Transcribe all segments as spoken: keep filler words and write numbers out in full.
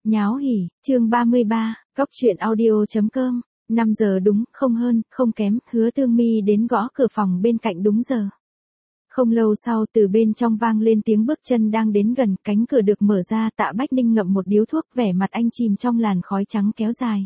Nháo hỉ, chương ba mươi ba, góc truyện audio.com, năm giờ đúng, không hơn, không kém, Hứa Tương My đến gõ cửa phòng bên cạnh đúng giờ. Không lâu sau từ bên trong vang lên tiếng bước chân đang đến gần, cánh cửa được mở ra, Tạ Bách Ninh ngậm một điếu thuốc, vẻ mặt anh chìm trong làn khói trắng kéo dài.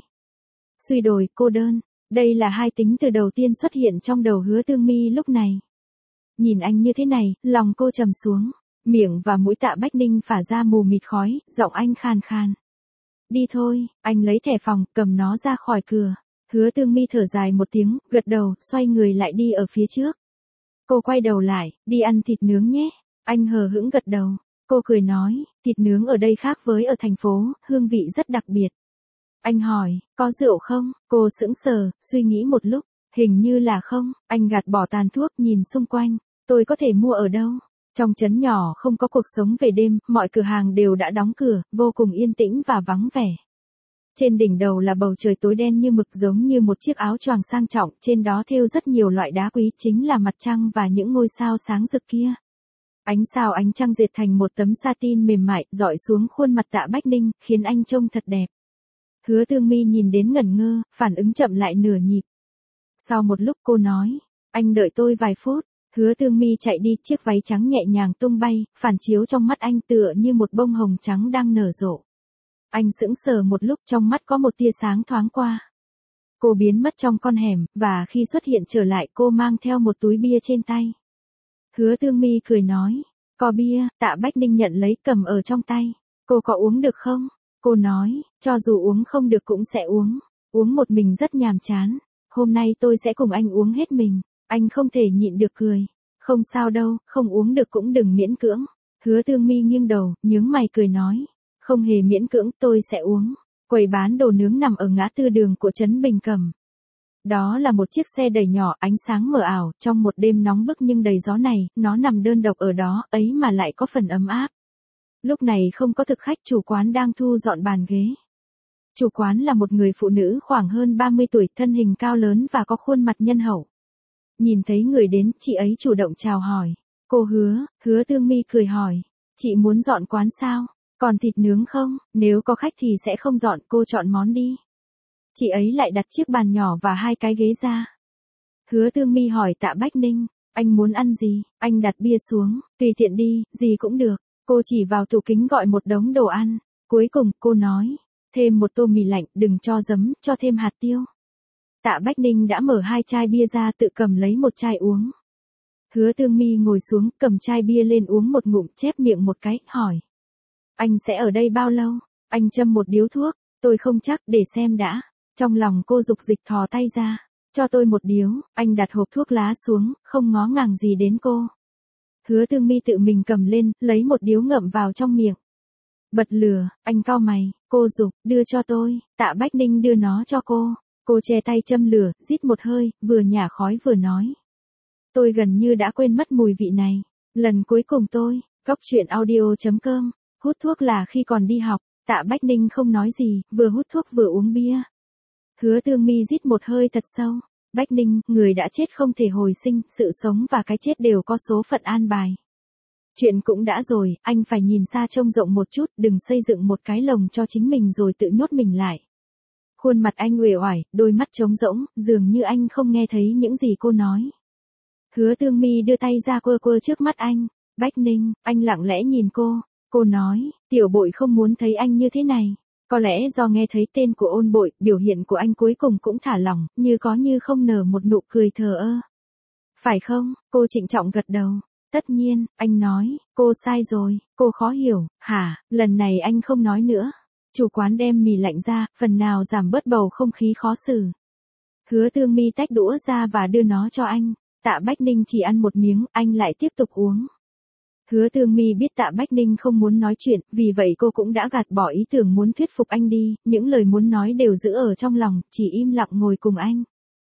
Suy đồi, cô đơn, đây là hai tính từ đầu tiên xuất hiện trong đầu Hứa Tương My lúc này. Nhìn anh như thế này, lòng cô trầm xuống, miệng và mũi Tạ Bách Ninh phả ra mù mịt khói, giọng anh khàn khàn. Đi thôi, anh lấy thẻ phòng, cầm nó ra khỏi cửa. Hứa Tương My thở dài một tiếng, gật đầu, xoay người lại đi ở phía trước. Cô quay đầu lại, đi ăn thịt nướng nhé. Anh hờ hững gật đầu. Cô cười nói, thịt nướng ở đây khác với ở thành phố, hương vị rất đặc biệt. Anh hỏi, có rượu không? Cô sững sờ, suy nghĩ một lúc, hình như là không. Anh gạt bỏ tàn thuốc, nhìn xung quanh, tôi có thể mua ở đâu? Trong trấn nhỏ không có cuộc sống về đêm, mọi cửa hàng đều đã đóng cửa, vô cùng yên tĩnh và vắng vẻ. Trên đỉnh đầu là bầu trời tối đen như mực, giống như một chiếc áo choàng sang trọng, trên đó thêu rất nhiều loại đá quý, chính là mặt trăng và những ngôi sao sáng rực kia. Ánh sao ánh trăng dệt thành một tấm satin mềm mại, rọi xuống khuôn mặt Tạ Bách Ninh, khiến anh trông thật đẹp. Hứa Tương My nhìn đến ngẩn ngơ, phản ứng chậm lại nửa nhịp. Sau một lúc cô nói, anh đợi tôi vài phút. Hứa Tương My chạy đi, chiếc váy trắng nhẹ nhàng tung bay, phản chiếu trong mắt anh tựa như một bông hồng trắng đang nở rộ. Anh sững sờ một lúc, trong mắt có một tia sáng thoáng qua. Cô biến mất trong con hẻm, và khi xuất hiện trở lại cô mang theo một túi bia trên tay. Hứa Tương My cười nói, có bia. Tạ Bách Ninh nhận lấy, cầm ở trong tay. Cô có uống được không? Cô nói, cho dù uống không được cũng sẽ uống. Uống một mình rất nhàm chán. Hôm nay tôi sẽ cùng anh uống hết mình. Anh không thể nhịn được cười. Không sao đâu, không uống được cũng đừng miễn cưỡng. Hứa Tương My nghiêng đầu, nhướng mày cười nói. Không hề miễn cưỡng, tôi sẽ uống. Quầy bán đồ nướng nằm ở ngã tư đường của trấn Bình Cẩm. Đó là một chiếc xe đẩy nhỏ, ánh sáng mờ ảo, trong một đêm nóng bức nhưng đầy gió này, nó nằm đơn độc ở đó, ấy mà lại có phần ấm áp. Lúc này không có thực khách, chủ quán đang thu dọn bàn ghế. Chủ quán là một người phụ nữ khoảng hơn ba mươi tuổi, thân hình cao lớn và có khuôn mặt nhân hậu. Nhìn thấy người đến, chị ấy chủ động chào hỏi. Cô Hứa, Hứa Tương My cười hỏi. Chị muốn dọn quán sao? Còn thịt nướng không? Nếu có khách thì sẽ không dọn, cô chọn món đi. Chị ấy lại đặt chiếc bàn nhỏ và hai cái ghế ra. Hứa Tương My hỏi Tạ Bách Ninh, anh muốn ăn gì? Anh đặt bia xuống, tùy tiện đi, gì cũng được. Cô chỉ vào tủ kính gọi một đống đồ ăn. Cuối cùng, cô nói, thêm một tô mì lạnh, đừng cho giấm, cho thêm hạt tiêu. Tạ Bách Ninh đã mở hai chai bia ra, tự cầm lấy một chai uống. Hứa Tương My ngồi xuống, cầm chai bia lên uống một ngụm, chép miệng một cái, hỏi. Anh sẽ ở đây bao lâu? Anh châm một điếu thuốc, tôi không chắc, để xem đã. Trong lòng cô dục dịch thò tay ra. Cho tôi một điếu. Anh đặt hộp thuốc lá xuống, không ngó ngàng gì đến cô. Hứa Tương My tự mình cầm lên, lấy một điếu ngậm vào trong miệng. Bật lửa, anh cau mày, cô giục, đưa cho tôi. Tạ Bách Ninh đưa nó cho cô. Cô che tay châm lửa, rít một hơi, vừa nhả khói vừa nói. Tôi gần như đã quên mất mùi vị này. Lần cuối cùng tôi, góc truyện audio.com, hút thuốc là khi còn đi học. Tạ Bách Ninh không nói gì, vừa hút thuốc vừa uống bia. Hứa Tương My rít một hơi thật sâu. Bách Ninh, người đã chết không thể hồi sinh, sự sống và cái chết đều có số phận an bài. Chuyện cũng đã rồi, anh phải nhìn xa trông rộng một chút, đừng xây dựng một cái lồng cho chính mình rồi tự nhốt mình lại. Khuôn mặt anh uể oải, đôi mắt trống rỗng, dường như anh không nghe thấy những gì cô nói. Hứa Tương My đưa tay ra quơ quơ trước mắt anh. Bách Ninh, anh lặng lẽ nhìn cô. Cô nói, tiểu bội không muốn thấy anh như thế này. Có lẽ do nghe thấy tên của Ôn Bội, biểu hiện của anh cuối cùng cũng thả lỏng, như có như không nở một nụ cười thờ ơ. Phải không? Cô trịnh trọng gật đầu. Tất nhiên, anh nói, cô sai rồi, cô khó hiểu, hả, lần này anh không nói nữa. Chủ quán đem mì lạnh ra, phần nào giảm bớt bầu không khí khó xử. Hứa Tương My tách đũa ra và đưa nó cho anh. Tạ Bách Ninh chỉ ăn một miếng, anh lại tiếp tục uống. Hứa Tương My biết Tạ Bách Ninh không muốn nói chuyện, vì vậy cô cũng đã gạt bỏ ý tưởng muốn thuyết phục anh đi, những lời muốn nói đều giữ ở trong lòng, chỉ im lặng ngồi cùng anh.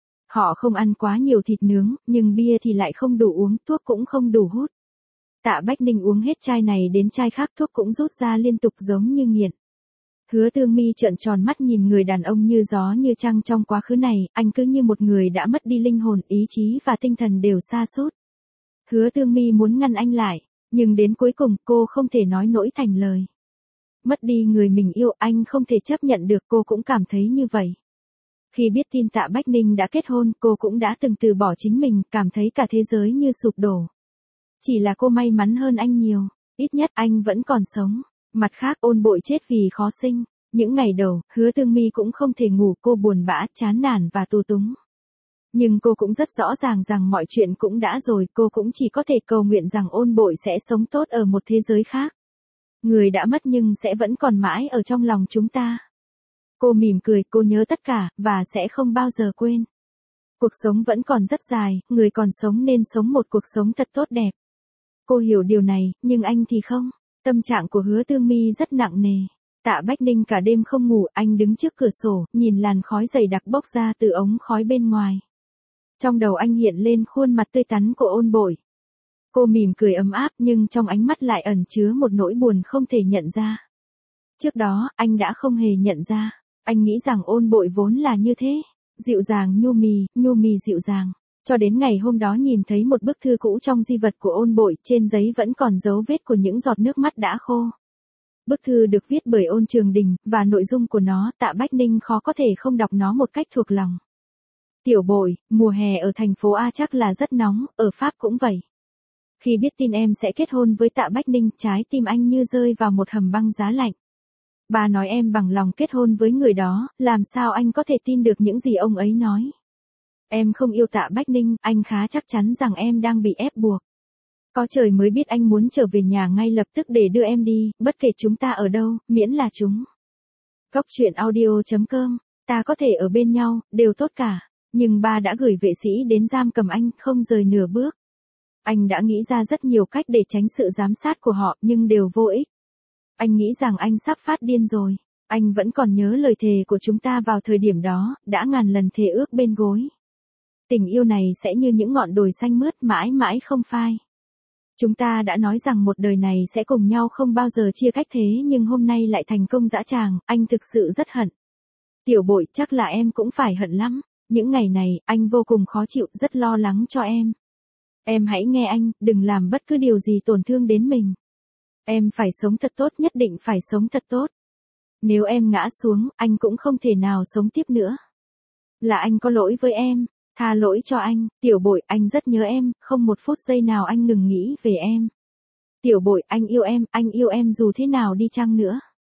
Họ không ăn quá nhiều thịt nướng, nhưng bia thì lại không đủ uống, thuốc cũng không đủ hút. Tạ Bách Ninh uống hết chai này đến chai khác, thuốc cũng rút ra liên tục giống như nghiện. Hứa Tương My trợn tròn mắt nhìn người đàn ông như gió như trăng trong quá khứ này, anh cứ như một người đã mất đi linh hồn, ý chí và tinh thần đều sa sút. Hứa Tương My muốn ngăn anh lại, nhưng đến cuối cùng cô không thể nói nổi thành lời. Mất đi người mình yêu, anh không thể chấp nhận được, cô cũng cảm thấy như vậy. Khi biết tin Tạ Bách Ninh đã kết hôn, cô cũng đã từng từ bỏ chính mình, cảm thấy cả thế giới như sụp đổ. Chỉ là cô may mắn hơn anh nhiều, ít nhất anh vẫn còn sống. Mặt khác, Ôn Bội chết vì khó sinh. Những ngày đầu, Hứa Tương My cũng không thể ngủ, cô buồn bã, chán nản và tù túng. Nhưng cô cũng rất rõ ràng rằng mọi chuyện cũng đã rồi, cô cũng chỉ có thể cầu nguyện rằng Ôn Bội sẽ sống tốt ở một thế giới khác. Người đã mất nhưng sẽ vẫn còn mãi ở trong lòng chúng ta. Cô mỉm cười, cô nhớ tất cả, và sẽ không bao giờ quên. Cuộc sống vẫn còn rất dài, người còn sống nên sống một cuộc sống thật tốt đẹp. Cô hiểu điều này, nhưng anh thì không. Tâm trạng của Hứa Tương My rất nặng nề. Tạ Bách Ninh cả đêm không ngủ, anh đứng trước cửa sổ, nhìn làn khói dày đặc bốc ra từ ống khói bên ngoài. Trong đầu anh hiện lên khuôn mặt tươi tắn của Ôn Bội. Cô mỉm cười ấm áp nhưng trong ánh mắt lại ẩn chứa một nỗi buồn không thể nhận ra. Trước đó, anh đã không hề nhận ra. Anh nghĩ rằng Ôn Bội vốn là như thế. Dịu dàng nhu mì, nhu mì dịu dàng. Cho đến ngày hôm đó nhìn thấy một bức thư cũ trong di vật của Ôn Bội, trên giấy vẫn còn dấu vết của những giọt nước mắt đã khô. Bức thư được viết bởi Ôn Trường Đình, và nội dung của nó Tạ Bách Ninh khó có thể không đọc nó một cách thuộc lòng. Tiểu Bội, mùa hè ở thành phố A chắc là rất nóng, ở Pháp cũng vậy. Khi biết tin em sẽ kết hôn với Tạ Bách Ninh, trái tim anh như rơi vào một hầm băng giá lạnh. Ba nói em bằng lòng kết hôn với người đó, làm sao anh có thể tin được những gì ông ấy nói. Em không yêu Tạ Bách Ninh, anh khá chắc chắn rằng em đang bị ép buộc. Có trời mới biết anh muốn trở về nhà ngay lập tức để đưa em đi, bất kể chúng ta ở đâu, miễn là chúng. Góc truyện audio chấm com, ta có thể ở bên nhau, đều tốt cả. Nhưng ba đã gửi vệ sĩ đến giam cầm anh, không rời nửa bước. Anh đã nghĩ ra rất nhiều cách để tránh sự giám sát của họ, nhưng đều vô ích. Anh nghĩ rằng anh sắp phát điên rồi. Anh vẫn còn nhớ lời thề của chúng ta vào thời điểm đó, đã ngàn lần thề ước bên gối. Tình yêu này sẽ như những ngọn đồi xanh mướt mãi mãi không phai. Chúng ta đã nói rằng một đời này sẽ cùng nhau không bao giờ chia cách thế nhưng hôm nay lại thành công dã tràng, anh thực sự rất hận. Tiểu Bội, chắc là em cũng phải hận lắm. Những ngày này, anh vô cùng khó chịu, rất lo lắng cho em. Em hãy nghe anh, đừng làm bất cứ điều gì tổn thương đến mình. Em phải sống thật tốt, nhất định phải sống thật tốt. Nếu em ngã xuống, anh cũng không thể nào sống tiếp nữa. Là anh có lỗi với em, tha lỗi cho anh. Tiểu Bội, anh rất nhớ em, không một phút giây nào anh ngừng nghĩ về em. Tiểu Bội, anh yêu em, anh yêu em dù thế nào đi chăng nữa.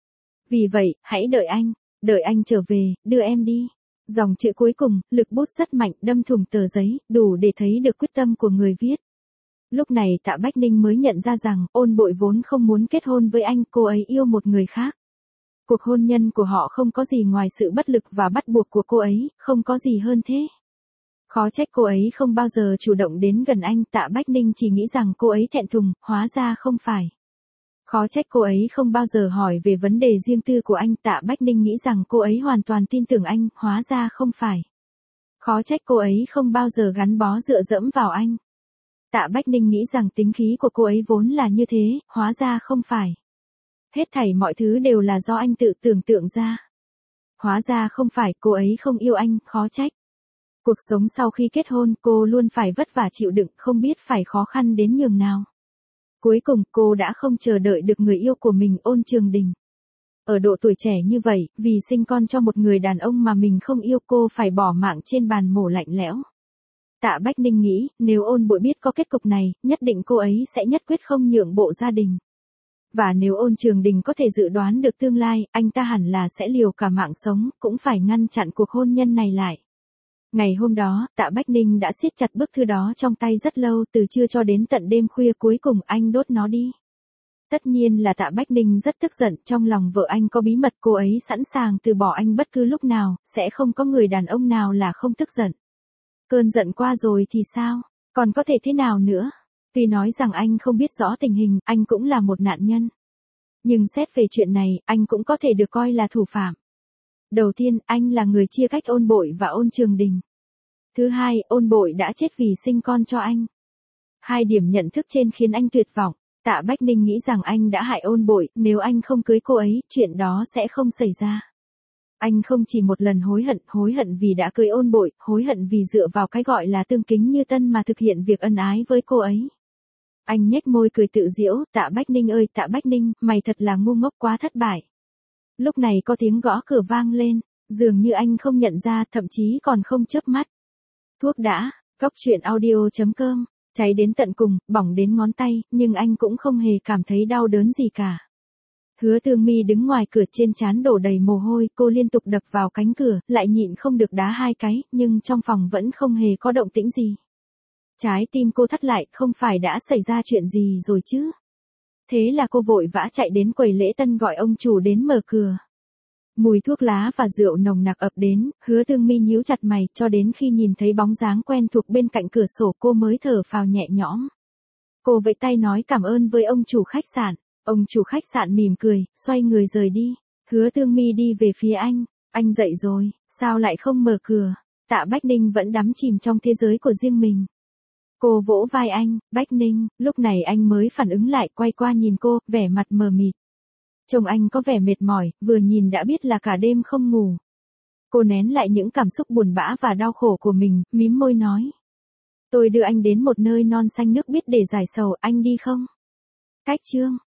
Vì vậy, hãy đợi anh, đợi anh trở về, đưa em đi. Dòng chữ cuối cùng, lực bút rất mạnh, đâm thủng tờ giấy, đủ để thấy được quyết tâm của người viết. Lúc này Tạ Bách Ninh mới nhận ra rằng, Ôn Bội vốn không muốn kết hôn với anh, cô ấy yêu một người khác. Cuộc hôn nhân của họ không có gì ngoài sự bất lực và bắt buộc của cô ấy, không có gì hơn thế. Khó trách cô ấy không bao giờ chủ động đến gần anh, Tạ Bách Ninh chỉ nghĩ rằng cô ấy thẹn thùng, hóa ra không phải. Khó trách cô ấy không bao giờ hỏi về vấn đề riêng tư của anh, Tạ Bách Ninh nghĩ rằng cô ấy hoàn toàn tin tưởng anh, hóa ra không phải. Khó trách cô ấy không bao giờ gắn bó dựa dẫm vào anh. Tạ Bách Ninh nghĩ rằng tính khí của cô ấy vốn là như thế, hóa ra không phải. Hết thảy mọi thứ đều là do anh tự tưởng tượng ra. Hóa ra không phải, cô ấy không yêu anh, khó trách. Cuộc sống sau khi kết hôn, cô luôn phải vất vả chịu đựng, không biết phải khó khăn đến nhường nào. Cuối cùng, cô đã không chờ đợi được người yêu của mình, Ôn Trường Đình. Ở độ tuổi trẻ như vậy, vì sinh con cho một người đàn ông mà mình không yêu, cô phải bỏ mạng trên bàn mổ lạnh lẽo. Tạ Bách Ninh nghĩ, nếu Ôn Bội biết có kết cục này, nhất định cô ấy sẽ nhất quyết không nhượng bộ gia đình. Và nếu Ôn Trường Đình có thể dự đoán được tương lai, anh ta hẳn là sẽ liều cả mạng sống, cũng phải ngăn chặn cuộc hôn nhân này lại. Ngày hôm đó, Tạ Bách Ninh đã siết chặt bức thư đó trong tay rất lâu, từ trưa cho đến tận đêm khuya, cuối cùng anh đốt nó đi. Tất nhiên là Tạ Bách Ninh rất tức giận, trong lòng vợ anh có bí mật, cô ấy sẵn sàng từ bỏ anh bất cứ lúc nào, sẽ không có người đàn ông nào là không tức giận. Cơn giận qua rồi thì sao? Còn có thể thế nào nữa? Tuy nói rằng anh không biết rõ tình hình, anh cũng là một nạn nhân. Nhưng xét về chuyện này, anh cũng có thể được coi là thủ phạm. Đầu tiên, anh là người chia cách Ôn Bội và Ôn Trường Đình. Thứ hai, Ôn Bội đã chết vì sinh con cho anh. Hai điểm nhận thức trên khiến anh tuyệt vọng. Tạ Bách Ninh nghĩ rằng anh đã hại Ôn Bội, nếu anh không cưới cô ấy, chuyện đó sẽ không xảy ra. Anh không chỉ một lần hối hận, hối hận vì đã cưới Ôn Bội, hối hận vì dựa vào cái gọi là tương kính như tân mà thực hiện việc ân ái với cô ấy. Anh nhếch môi cười tự giễu, Tạ Bách Ninh ơi Tạ Bách Ninh, mày thật là ngu ngốc quá thất bại. Lúc này có tiếng gõ cửa vang lên, dường như anh không nhận ra, thậm chí còn không chớp mắt. Thuốc đã, Cóc truyện audio chấm com, cháy đến tận cùng, bỏng đến ngón tay, nhưng anh cũng không hề cảm thấy đau đớn gì cả. Hứa Tương My đứng ngoài cửa, trên trán đổ đầy mồ hôi, cô liên tục đập vào cánh cửa, lại nhịn không được đá hai cái, nhưng trong phòng vẫn không hề có động tĩnh gì. Trái tim cô thắt lại, không phải đã xảy ra chuyện gì rồi chứ? Thế là cô vội vã chạy đến quầy lễ tân gọi ông chủ đến mở cửa. Mùi thuốc lá và rượu nồng nặc ập đến, Hứa Tương My nhíu chặt mày, cho đến khi nhìn thấy bóng dáng quen thuộc bên cạnh cửa sổ cô mới thở phào nhẹ nhõm. Cô vẫy tay nói cảm ơn với ông chủ khách sạn. Ông chủ khách sạn mỉm cười, xoay người rời đi. Hứa Tương My đi về phía anh. Anh dậy rồi, sao lại không mở cửa? Tạ Bách Ninh vẫn đắm chìm trong thế giới của riêng mình. Cô vỗ vai anh, Bách Ninh, lúc này anh mới phản ứng lại, quay qua nhìn cô, vẻ mặt mờ mịt. Trông anh có vẻ mệt mỏi, vừa nhìn đã biết là cả đêm không ngủ. Cô nén lại những cảm xúc buồn bã và đau khổ của mình, mím môi nói. Tôi đưa anh đến một nơi non xanh nước biếc để giải sầu, anh đi không? Cách chương.